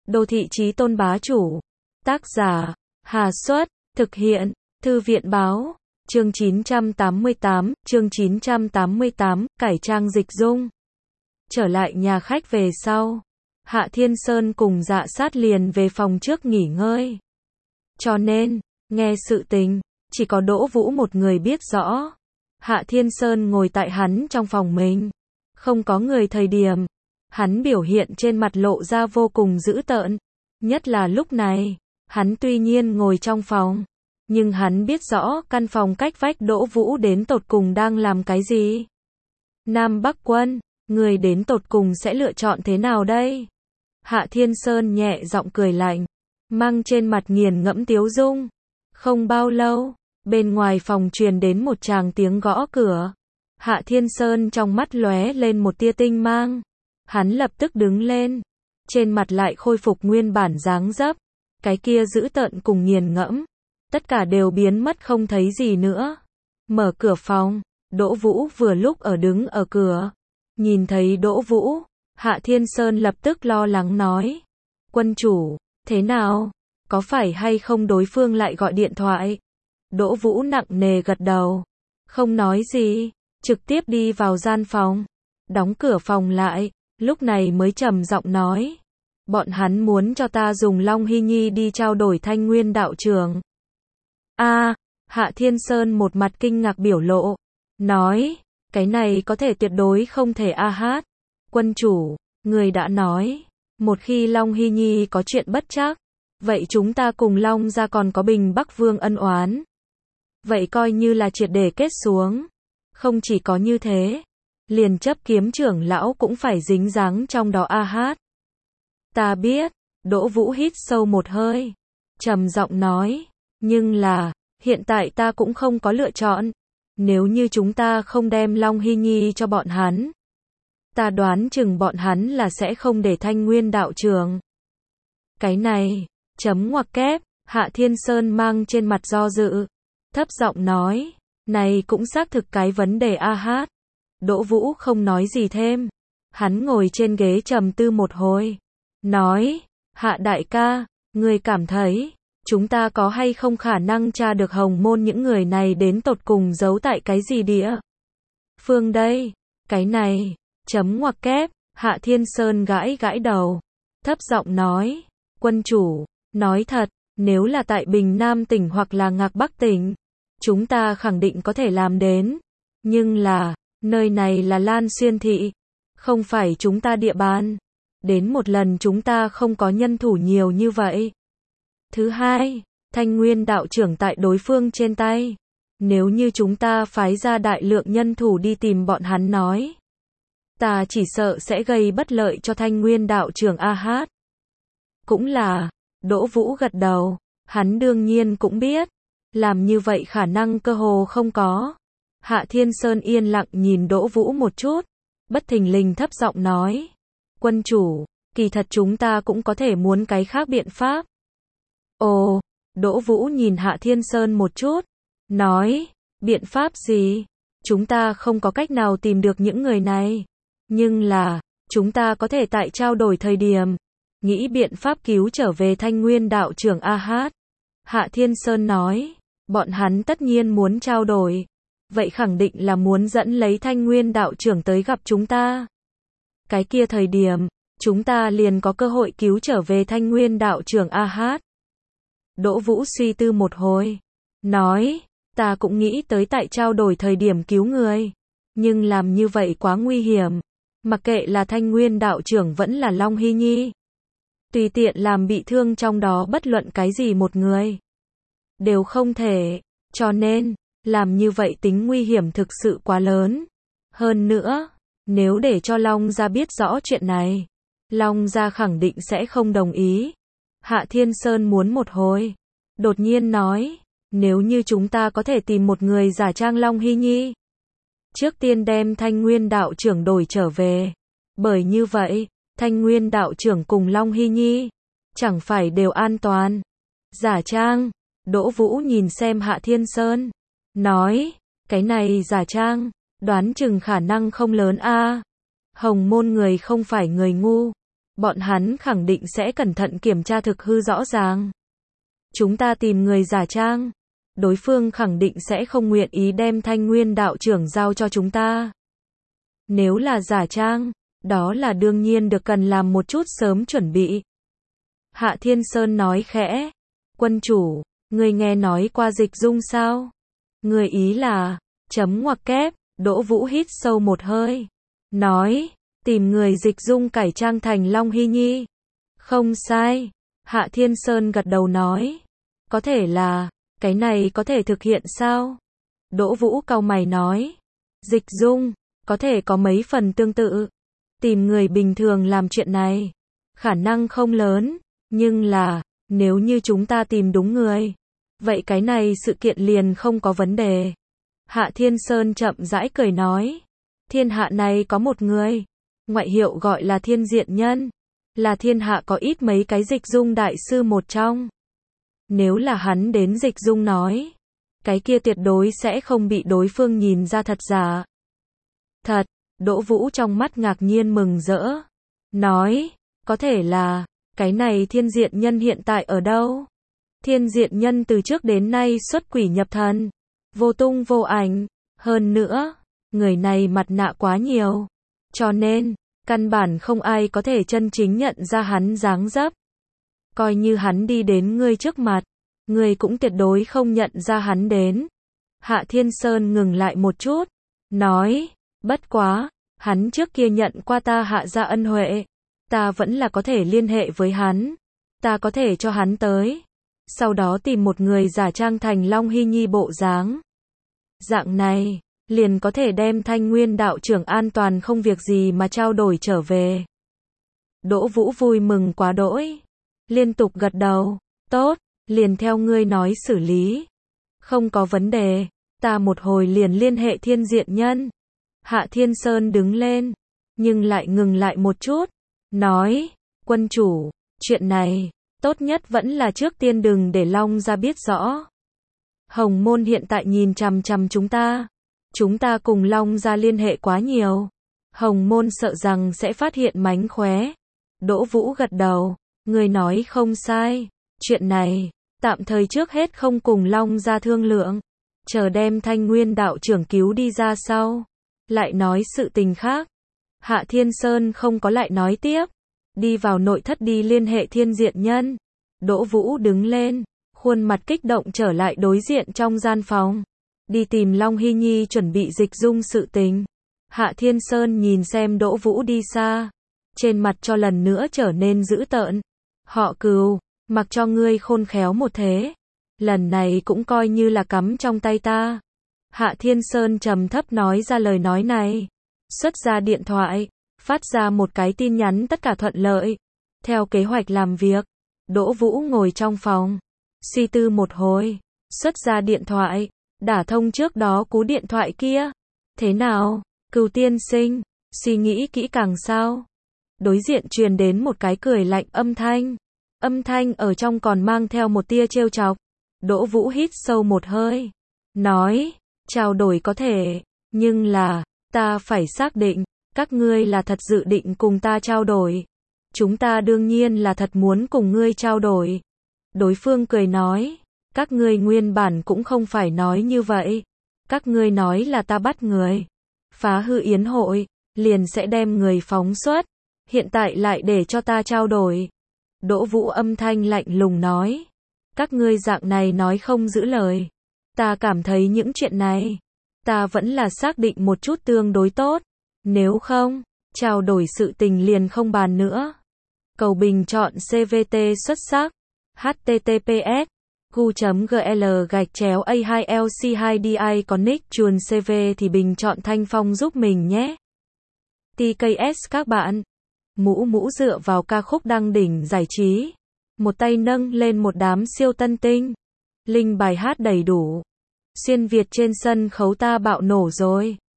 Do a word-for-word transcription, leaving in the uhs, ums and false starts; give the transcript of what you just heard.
Đô thị chí tôn bá chủ. Tác giả, Hà Xuất, thực hiện, Thư viện Báo. Chương chín trăm tám mươi tám, chương chín trăm tám mươi tám, cải trang dịch dung. Trở lại nhà khách về sau, Hạ Thiên Sơn cùng Dạ Sát liền về phòng trước nghỉ ngơi. Cho nên, nghe sự tình, chỉ có Đỗ Vũ một người biết rõ. Hạ Thiên Sơn ngồi tại hắn trong phòng mình, không có người thời điểm, hắn biểu hiện trên mặt lộ ra vô cùng dữ tợn, nhất là lúc này, hắn tuy nhiên ngồi trong phòng, nhưng hắn biết rõ căn phòng cách vách Đỗ Vũ đến tột cùng đang làm cái gì. Nam Bắc Quân, người đến tột cùng sẽ lựa chọn thế nào đây? Hạ Thiên Sơn nhẹ giọng cười lạnh, mang trên mặt nghiền ngẫm tiếu dung. Không bao lâu, bên ngoài phòng truyền đến một tràng tiếng gõ cửa. Hạ Thiên Sơn trong mắt lóe lên một tia tinh mang. Hắn lập tức đứng lên, trên mặt lại khôi phục nguyên bản dáng dấp, cái kia dữ tợn cùng nghiền ngẫm, tất cả đều biến mất không thấy gì nữa. Mở cửa phòng, Đỗ Vũ vừa lúc ở đứng ở cửa. Nhìn thấy Đỗ Vũ, Hạ Thiên Sơn lập tức lo lắng nói: "Quân chủ, thế nào? Có phải hay không đối phương lại gọi điện thoại?" Đỗ Vũ nặng nề gật đầu, không nói gì, trực tiếp đi vào gian phòng, đóng cửa phòng lại, lúc này mới trầm giọng nói: "Bọn hắn muốn cho ta dùng Long Hy Nhi đi trao đổi Thanh Nguyên đạo trưởng." A, Hạ Thiên Sơn một mặt kinh ngạc biểu lộ, nói: "Cái này có thể tuyệt đối không thể a hát. Quân chủ, người đã nói, một khi Long Hy Nhi có chuyện bất trắc, vậy chúng ta cùng Long gia còn có Bình Bắc Vương ân oán. Vậy coi như là triệt để kết xuống. Không chỉ có như thế, liền chấp kiếm trưởng lão cũng phải dính dáng trong đó a hát." "Ta biết." Đỗ Vũ hít sâu một hơi, trầm giọng nói: "Nhưng là, hiện tại ta cũng không có lựa chọn. Nếu như chúng ta không đem Long Hy Nhi cho bọn hắn, ta đoán chừng bọn hắn là sẽ không để Thanh Nguyên đạo trưởng." "Cái này, chấm ngoặc kép." Hạ Thiên Sơn mang trên mặt do dự, thấp giọng nói: "Này cũng xác thực cái vấn đề a hát." Đỗ Vũ không nói gì thêm, hắn ngồi trên ghế trầm tư một hồi, nói: "Hạ đại ca, ngươi cảm thấy chúng ta có hay không khả năng tra được Hồng Môn những người này đến tột cùng giấu tại cái gì địa phương đây?" "Cái này, chấm ngoặc kép." Hạ Thiên Sơn gãi gãi đầu, thấp giọng nói: "Quân chủ, nói thật, nếu là tại Bình Nam tỉnh hoặc là Ngạc Bắc tỉnh, chúng ta khẳng định có thể làm đến. Nhưng là, nơi này là Lan Xuyên thị, không phải chúng ta địa bàn. Đến một lần chúng ta không có nhân thủ nhiều như vậy. Thứ hai, Thanh Nguyên đạo trưởng tại đối phương trên tay. Nếu như chúng ta phái ra đại lượng nhân thủ đi tìm bọn hắn nói, ta chỉ sợ sẽ gây bất lợi cho Thanh Nguyên đạo trưởng a hát." "Cũng là." Đỗ Vũ gật đầu, hắn đương nhiên cũng biết, làm như vậy khả năng cơ hồ không có. Hạ Thiên Sơn yên lặng nhìn Đỗ Vũ một chút, bất thình lình thấp giọng nói: "Quân chủ, kỳ thật chúng ta cũng có thể muốn cái khác biện pháp." "Ồ." Đỗ Vũ nhìn Hạ Thiên Sơn một chút, nói: "Biện pháp gì? Chúng ta không có cách nào tìm được những người này. Nhưng là, chúng ta có thể tại trao đổi thời điểm, nghĩ biện pháp cứu trở về Thanh Nguyên đạo trưởng a hát." Hạ Thiên Sơn nói: "Bọn hắn tất nhiên muốn trao đổi. Vậy khẳng định là muốn dẫn lấy Thanh Nguyên đạo trưởng tới gặp chúng ta. Cái kia thời điểm, chúng ta liền có cơ hội cứu trở về Thanh Nguyên đạo trưởng a hát." Đỗ Vũ suy tư một hồi, nói: "Ta cũng nghĩ tới tại trao đổi thời điểm cứu người. Nhưng làm như vậy quá nguy hiểm. Mặc kệ là Thanh Nguyên đạo trưởng vẫn là Long Hy Nhi, tùy tiện làm bị thương trong đó bất luận cái gì một người, đều không thể. Cho nên, làm như vậy tính nguy hiểm thực sự quá lớn. Hơn nữa, nếu để cho Long gia biết rõ chuyện này, Long gia khẳng định sẽ không đồng ý." Hạ Thiên Sơn muốn một hồi, đột nhiên nói: "Nếu như chúng ta có thể tìm một người giả trang Long Hy Nhi, trước tiên đem Thanh Nguyên đạo trưởng đổi trở về. Bởi như vậy, Thanh Nguyên đạo trưởng cùng Long Hy Nhi chẳng phải đều an toàn." "Giả trang?" Đỗ Vũ nhìn xem Hạ Thiên Sơn, nói: "Cái này giả trang, đoán chừng khả năng không lớn a. Hồng Môn người không phải người ngu, bọn hắn khẳng định sẽ cẩn thận kiểm tra thực hư rõ ràng. Chúng ta tìm người giả trang, đối phương khẳng định sẽ không nguyện ý đem Thanh Nguyên đạo trưởng giao cho chúng ta. Nếu là giả trang, đó là đương nhiên được cần làm một chút sớm chuẩn bị. Hạ Thiên Sơn nói khẽ, quân chủ, người nghe nói qua Dịch Dung sao? Người ý là, chấm ngoặc kép, Đỗ Vũ hít sâu một hơi, nói, tìm người Dịch Dung cải trang thành Long Hy Nhi. Không sai, Hạ Thiên Sơn gật đầu nói, có thể là, cái này có thể thực hiện sao? Đỗ Vũ cau mày nói, Dịch Dung, có thể có mấy phần tương tự. Tìm người bình thường làm chuyện này, khả năng không lớn, nhưng là, nếu như chúng ta tìm đúng người, vậy cái này sự kiện liền không có vấn đề. Hạ Thiên Sơn chậm rãi cười nói, thiên hạ này có một người, ngoại hiệu gọi là Thiên Diện Nhân, là thiên hạ có ít mấy cái Dịch Dung đại sư một trong. Nếu là hắn đến Dịch Dung nói, cái kia tuyệt đối sẽ không bị đối phương nhìn ra thật giả. Thật, Đỗ Vũ trong mắt ngạc nhiên mừng rỡ, nói, có thể là, cái này Thiên Diện Nhân hiện tại ở đâu? Thiên Diện Nhân từ trước đến nay xuất quỷ nhập thần, vô tung vô ảnh, hơn nữa, người này mặt nạ quá nhiều, cho nên, căn bản không ai có thể chân chính nhận ra hắn dáng dấp. Coi như hắn đi đến ngươi trước mặt, ngươi cũng tuyệt đối không nhận ra hắn đến. Hạ Thiên Sơn ngừng lại một chút, nói, bất quá, hắn trước kia nhận qua ta Hạ gia ân huệ, ta vẫn là có thể liên hệ với hắn, ta có thể cho hắn tới, sau đó tìm một người giả trang thành Long Hy Nhi bộ dáng. Dạng này, liền có thể đem Thanh Nguyên đạo trưởng an toàn không việc gì mà trao đổi trở về. Đỗ Vũ vui mừng quá đỗi, liên tục gật đầu, tốt, liền theo ngươi nói xử lý. Không có vấn đề, ta một hồi liền liên hệ Thiên Diện Nhân. Hạ Thiên Sơn đứng lên, nhưng lại ngừng lại một chút, nói, quân chủ, chuyện này, tốt nhất vẫn là trước tiên đừng để Long gia biết rõ. Hồng Môn hiện tại nhìn chằm chằm chúng ta, chúng ta cùng Long gia liên hệ quá nhiều, Hồng Môn sợ rằng sẽ phát hiện mánh khóe. Đỗ Vũ gật đầu, người nói không sai, chuyện này, tạm thời trước hết không cùng Long gia thương lượng, chờ đem Thanh Nguyên đạo trưởng cứu đi ra sau, lại nói sự tình khác. Hạ Thiên Sơn không có lại nói tiếp, đi vào nội thất đi liên hệ Thiên Diện Nhân. Đỗ Vũ đứng lên, khuôn mặt kích động trở lại đối diện trong gian phòng, đi tìm Long Hy Nhi chuẩn bị Dịch Dung sự tình. Hạ Thiên Sơn nhìn xem Đỗ Vũ đi xa, trên mặt cho lần nữa trở nên dữ tợn. Họ Cừu, mặc cho ngươi khôn khéo một thế, lần này cũng coi như là cắm trong tay ta. Hạ Thiên Sơn trầm thấp nói ra lời nói này, xuất ra điện thoại, phát ra một cái tin nhắn tất cả thuận lợi. Theo kế hoạch làm việc, Đỗ Vũ ngồi trong phòng, suy tư một hồi, xuất ra điện thoại, đả thông trước đó cú điện thoại kia. Thế nào, Cừu tiên sinh, suy nghĩ kỹ càng sao? Đối diện truyền đến một cái cười lạnh âm thanh, âm thanh ở trong còn mang theo một tia trêu chọc. Đỗ Vũ hít sâu một hơi, nói, trao đổi có thể, nhưng là, ta phải xác định, các ngươi là thật dự định cùng ta trao đổi. Chúng ta đương nhiên là thật muốn cùng ngươi trao đổi. Đối phương cười nói, các ngươi nguyên bản cũng không phải nói như vậy. Các ngươi nói là ta bắt người, phá hư yến hội, liền sẽ đem người phóng xuất. Hiện tại lại để cho ta trao đổi. Đỗ Vũ âm thanh lạnh lùng nói, các ngươi dạng này nói không giữ lời. Ta cảm thấy những chuyện này, ta vẫn là xác định một chút tương đối tốt. Nếu không, trao đổi sự tình liền không bàn nữa. Cầu bình chọn xê vê tê xuất sắc. H T T P S gu chấm G L gạch chéo A hai L C hai D I Connect chuồn xê vê thì bình chọn Thanh Phong giúp mình nhé. T K S các bạn. Mũ mũ dựa vào ca khúc đăng đỉnh giải trí. Một tay nâng lên một đám siêu tân tinh. Linh bài hát đầy đủ. Xuyên Việt trên sân khấu ta bạo nổ rồi.